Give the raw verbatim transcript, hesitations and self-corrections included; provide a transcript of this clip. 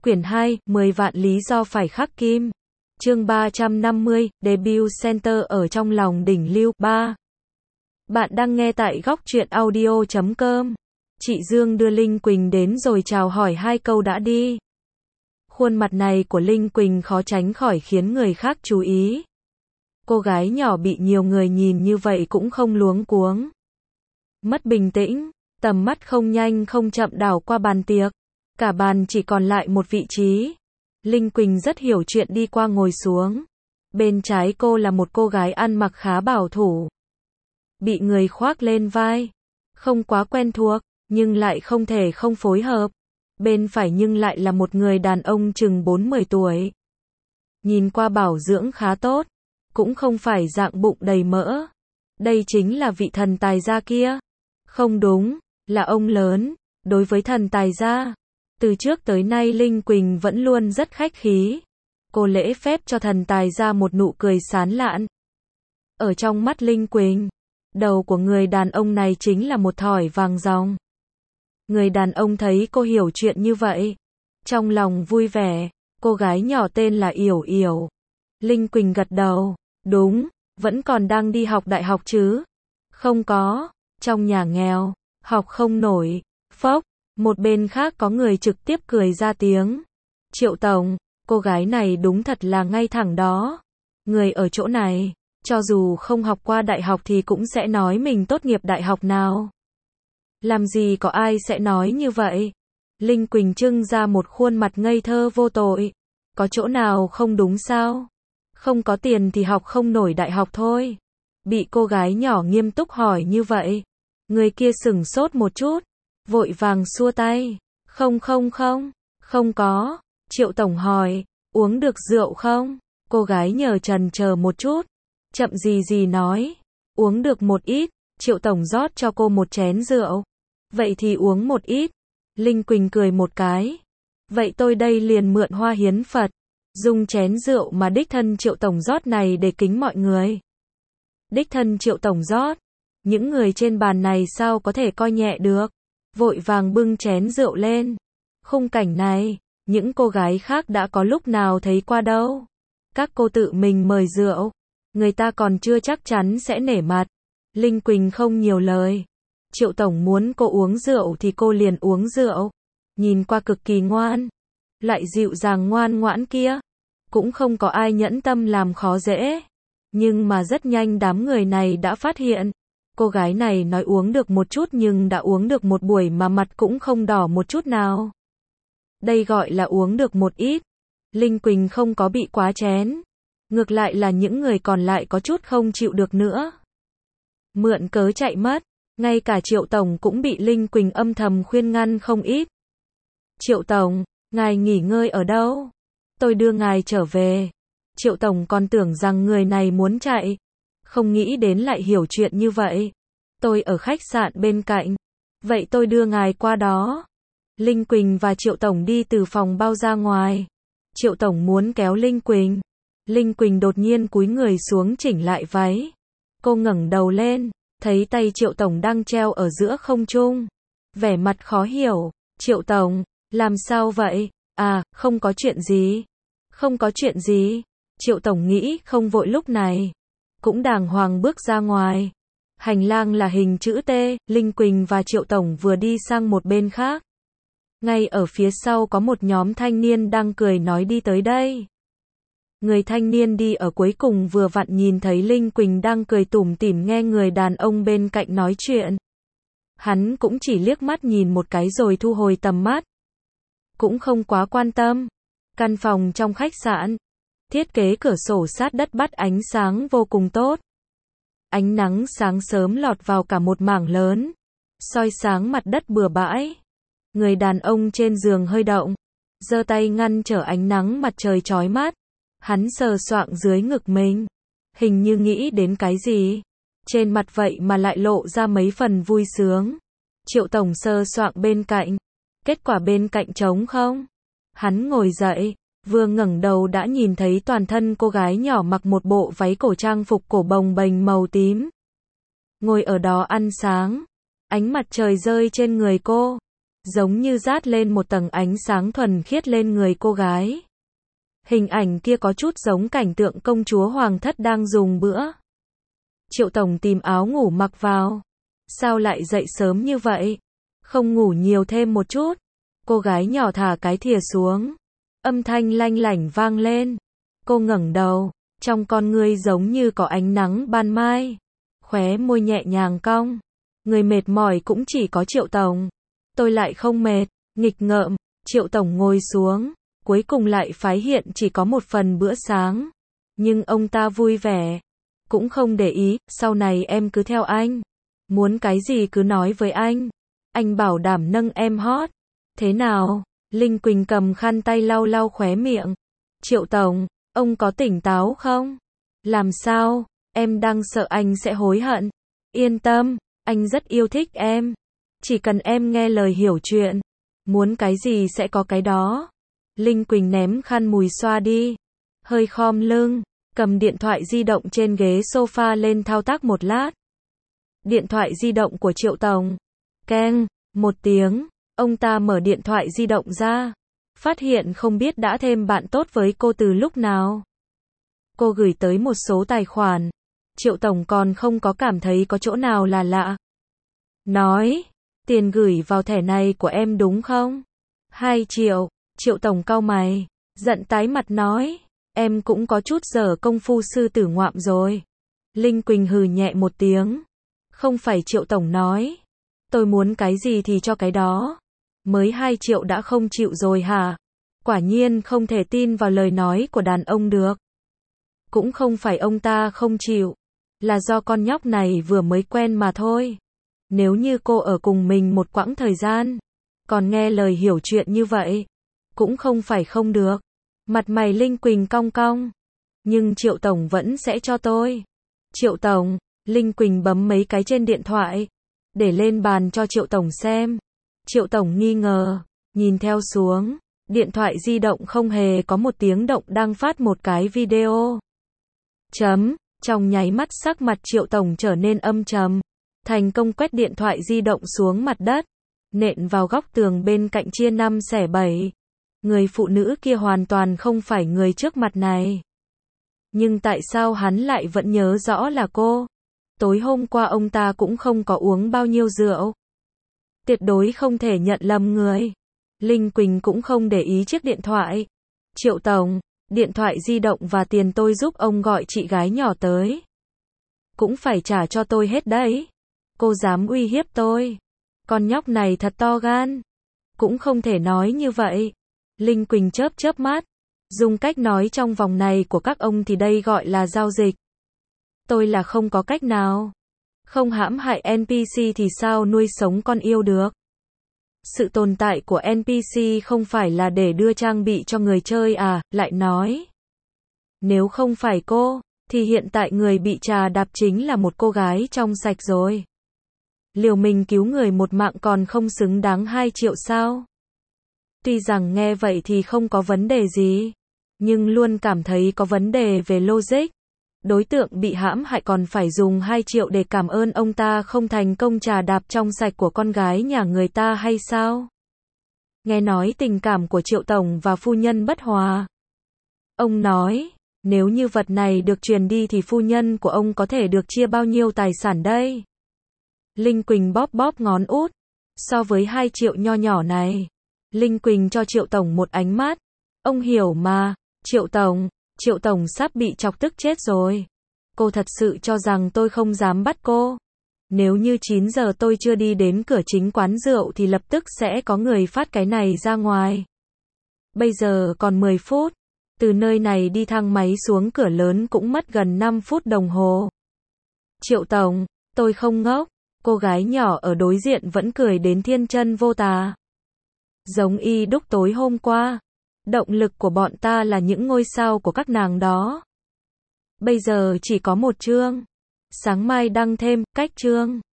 Quyển hai, mười vạn lý do phải khắc kim. Chương ba trăm năm mươi, Debut Center ở trong lòng đỉnh lưu. ba. Bạn đang nghe tại góc truyện audio chấm com. Chị Dương đưa Linh Quỳnh đến rồi chào hỏi hai câu đã đi. Khuôn mặt này của Linh Quỳnh khó tránh khỏi khiến người khác chú ý. Cô gái nhỏ bị nhiều người nhìn như vậy cũng không luống cuống. Mất bình tĩnh, tầm mắt không nhanh không chậm đảo qua bàn tiệc. Cả bàn chỉ còn lại một vị trí. Linh Quỳnh rất hiểu chuyện đi qua ngồi xuống. Bên trái cô là một cô gái ăn mặc khá bảo thủ. Bị người khoác lên vai. Không quá quen thuộc, nhưng lại không thể không phối hợp. Bên phải nhưng lại là một người đàn ông chừng bốn mươi tuổi. Nhìn qua bảo dưỡng khá tốt. Cũng không phải dạng bụng đầy mỡ. Đây chính là vị thần tài gia kia. Không đúng, là ông lớn. Đối với thần tài gia, từ trước tới nay Linh Quỳnh vẫn luôn rất khách khí. Cô lễ phép cho thần tài gia một nụ cười sán lạn. Ở trong mắt Linh Quỳnh, đầu của người đàn ông này chính là một thỏi vàng ròng. Người đàn ông thấy cô hiểu chuyện như vậy, trong lòng vui vẻ. Cô gái nhỏ tên là Yểu Yểu. Linh Quỳnh gật đầu. Đúng, vẫn còn đang đi học đại học chứ? Không có, trong nhà nghèo, học không nổi. Phốc, một bên khác có người trực tiếp cười ra tiếng. Triệu Tổng, cô gái này đúng thật là ngay thẳng đó. Người ở chỗ này, cho dù không học qua đại học thì cũng sẽ nói mình tốt nghiệp đại học nào. Làm gì có ai sẽ nói như vậy? Linh Quỳnh trưng ra một khuôn mặt ngây thơ vô tội. Có chỗ nào không đúng sao? Không có tiền thì học không nổi đại học thôi. Bị cô gái nhỏ nghiêm túc hỏi như vậy, người kia sửng sốt một chút, vội vàng xua tay. Không không không, không có. Triệu Tổng hỏi, uống được rượu không? Cô gái nhờ chần chờ một chút, chậm gì gì nói, uống được một ít. Triệu Tổng rót cho cô một chén rượu. Vậy thì uống một ít. Linh Quỳnh cười một cái. Vậy tôi đây liền mượn hoa hiến Phật, dùng chén rượu mà đích thân Triệu Tổng rót này để kính mọi người. Đích thân Triệu Tổng rót, những người trên bàn này sao có thể coi nhẹ được, vội vàng bưng chén rượu lên. Khung cảnh này, những cô gái khác đã có lúc nào thấy qua đâu. Các cô tự mình mời rượu, người ta còn chưa chắc chắn sẽ nể mặt. Linh Quỳnh không nhiều lời. Triệu Tổng muốn cô uống rượu thì cô liền uống rượu. Nhìn qua cực kỳ ngoan, lại dịu dàng ngoan ngoãn kia. Cũng không có ai nhẫn tâm làm khó dễ. Nhưng mà rất nhanh đám người này đã phát hiện. Cô gái này nói uống được một chút nhưng đã uống được một buổi mà mặt cũng không đỏ một chút nào. Đây gọi là uống được một ít. Linh Quỳnh không có bị quá chén. Ngược lại là những người còn lại có chút không chịu được nữa. Mượn cớ chạy mất. Ngay cả Triệu Tổng cũng bị Linh Quỳnh âm thầm khuyên ngăn không ít. Triệu Tổng, ngài nghỉ ngơi ở đâu? Tôi đưa ngài trở về. Triệu Tổng còn tưởng rằng người này muốn chạy. Không nghĩ đến lại hiểu chuyện như vậy. Tôi ở khách sạn bên cạnh. Vậy tôi đưa ngài qua đó. Linh Quỳnh và Triệu Tổng đi từ phòng bao ra ngoài. Triệu Tổng muốn kéo Linh Quỳnh. Linh Quỳnh đột nhiên cúi người xuống chỉnh lại váy. Cô ngẩng đầu lên, thấy tay Triệu Tổng đang treo ở giữa không trung. Vẻ mặt khó hiểu. Triệu Tổng, làm sao vậy? À, không có chuyện gì. Không có chuyện gì. Triệu Tổng nghĩ không vội lúc này. Cũng đàng hoàng bước ra ngoài. Hành lang là hình chữ T, Linh Quỳnh và Triệu Tổng vừa đi sang một bên khác. Ngay ở phía sau có một nhóm thanh niên đang cười nói đi tới đây. Người thanh niên đi ở cuối cùng vừa vặn nhìn thấy Linh Quỳnh đang cười tủm tỉm nghe người đàn ông bên cạnh nói chuyện. Hắn cũng chỉ liếc mắt nhìn một cái rồi thu hồi tầm mắt. Cũng không quá quan tâm. Căn phòng trong khách sạn, thiết kế cửa sổ sát đất bắt ánh sáng vô cùng tốt. Ánh nắng sáng sớm lọt vào cả một mảng lớn, soi sáng mặt đất bừa bãi. Người đàn ông trên giường hơi động, giơ tay ngăn trở ánh nắng mặt trời chói mắt. Hắn sờ soạng dưới ngực mình, hình như nghĩ đến cái gì. Trên mặt vậy mà lại lộ ra mấy phần vui sướng. Triệu Tổng sờ soạng bên cạnh, kết quả bên cạnh trống không. Hắn ngồi dậy, vừa ngẩng đầu đã nhìn thấy toàn thân cô gái nhỏ mặc một bộ váy cổ trang phục cổ bồng bềnh màu tím. Ngồi ở đó ăn sáng, ánh mặt trời rơi trên người cô. giống như dát lên một tầng ánh sáng thuần khiết lên người cô gái. Hình ảnh kia có chút giống cảnh tượng công chúa hoàng thất đang dùng bữa. Triệu Tổng tìm áo ngủ mặc vào. Sao lại dậy sớm như vậy? Không ngủ nhiều thêm một chút. Cô gái nhỏ thả cái thìa xuống. Âm thanh lanh lảnh vang lên. Cô ngẩng đầu, trong con ngươi giống như có ánh nắng ban mai. Khóe môi nhẹ nhàng cong. Người mệt mỏi cũng chỉ có Triệu Tổng. Tôi lại không mệt, nghịch ngợm. Triệu Tổng ngồi xuống, cuối cùng lại phái hiện chỉ có một phần bữa sáng. Nhưng ông ta vui vẻ, cũng không để ý, sau này em cứ theo anh. Muốn cái gì cứ nói với anh. Anh bảo đảm nâng em hot. Thế nào? Linh Quỳnh cầm khăn tay lau lau khóe miệng. Triệu Tổng, ông có tỉnh táo không? Làm sao? Em đang sợ anh sẽ hối hận. Yên tâm, anh rất yêu thích em. Chỉ cần em nghe lời hiểu chuyện. Muốn cái gì sẽ có cái đó. Linh Quỳnh ném khăn mùi xoa đi. Hơi khom lưng, cầm điện thoại di động trên ghế sofa lên thao tác một lát. Điện thoại di động của Triệu Tổng. Keng, một tiếng. Ông ta mở điện thoại di động ra. Phát hiện không biết đã thêm bạn tốt với cô từ lúc nào. Cô gửi tới một số tài khoản. Triệu Tổng còn không có cảm thấy có chỗ nào là lạ. Nói, tiền gửi vào thẻ này của em đúng không? Hai triệu. Triệu Tổng cau mày, giận tái mặt nói. Em cũng có chút giờ công phu sư tử ngoạm rồi. Linh Quỳnh hừ nhẹ một tiếng. Không phải Triệu Tổng nói. Tôi muốn cái gì thì cho cái đó. Mới hai triệu đã không chịu rồi hả? Quả nhiên không thể tin vào lời nói của đàn ông được. Cũng không phải ông ta không chịu. Là do con nhóc này vừa mới quen mà thôi. Nếu như cô ở cùng mình một quãng thời gian, còn nghe lời hiểu chuyện như vậy, cũng không phải không được. Mặt mày Linh Quỳnh cong cong. Nhưng Triệu Tổng vẫn sẽ cho tôi. Triệu Tổng, Linh Quỳnh bấm mấy cái trên điện thoại, để lên bàn cho Triệu Tổng xem. Triệu Tổng nghi ngờ, nhìn theo xuống. Điện thoại di động không hề có một tiếng động đang phát một cái video. Chấm, trong nháy mắt sắc mặt Triệu Tổng trở nên âm trầm. Thành công quét điện thoại di động xuống mặt đất. Nện vào góc tường bên cạnh chia năm xẻ bảy. Người phụ nữ kia hoàn toàn không phải người trước mặt này. Nhưng tại sao hắn lại vẫn nhớ rõ là cô? Tối hôm qua ông ta cũng không có uống bao nhiêu rượu. Tuyệt đối không thể nhận lầm người. Linh Quỳnh cũng không để ý chiếc điện thoại. Triệu Tổng, điện thoại di động và tiền tôi giúp ông gọi chị gái nhỏ tới. Cũng phải trả cho tôi hết đấy. Cô dám uy hiếp tôi. Con nhóc này thật to gan. Cũng không thể nói như vậy. Linh Quỳnh chớp chớp mắt. Dùng cách nói trong vòng này của các ông thì đây gọi là giao dịch. Tôi là không có cách nào. Không hãm hại en pê xê thì sao nuôi sống con yêu được. Sự tồn tại của en pê xê không phải là để đưa trang bị cho người chơi à, lại nói. Nếu không phải cô, thì hiện tại người bị trà đạp chính là một cô gái trong sạch rồi. Liều mình cứu người một mạng còn không xứng đáng hai triệu sao? Tuy rằng nghe vậy thì không có vấn đề gì, nhưng luôn cảm thấy có vấn đề về logic. Đối tượng bị hãm hại còn phải dùng hai triệu để cảm ơn ông ta không thành công trà đạp trong sạch của con gái nhà người ta hay sao? Nghe nói tình cảm của Triệu Tổng và phu nhân bất hòa. Ông nói, nếu như vật này được truyền đi thì phu nhân của ông có thể được chia bao nhiêu tài sản đây? Linh Quỳnh bóp bóp ngón út. So với hai triệu nho nhỏ này, Linh Quỳnh cho Triệu Tổng một ánh mắt. Ông hiểu mà, Triệu Tổng, Triệu Tổng sắp bị chọc tức chết rồi. Cô thật sự cho rằng tôi không dám bắt cô. Nếu như chín giờ tôi chưa đi đến cửa chính quán rượu thì lập tức sẽ có người phát cái này ra ngoài. Bây giờ còn mười phút. Từ nơi này đi thang máy xuống cửa lớn cũng mất gần năm phút đồng hồ. Triệu Tổng, tôi không ngốc. Cô gái nhỏ ở đối diện vẫn cười đến thiên chân vô tà. Giống y đúc tối hôm qua. Động lực của bọn ta là những ngôi sao của các nàng đó. Bây giờ chỉ có một chương. Sáng mai đăng thêm, cách chương.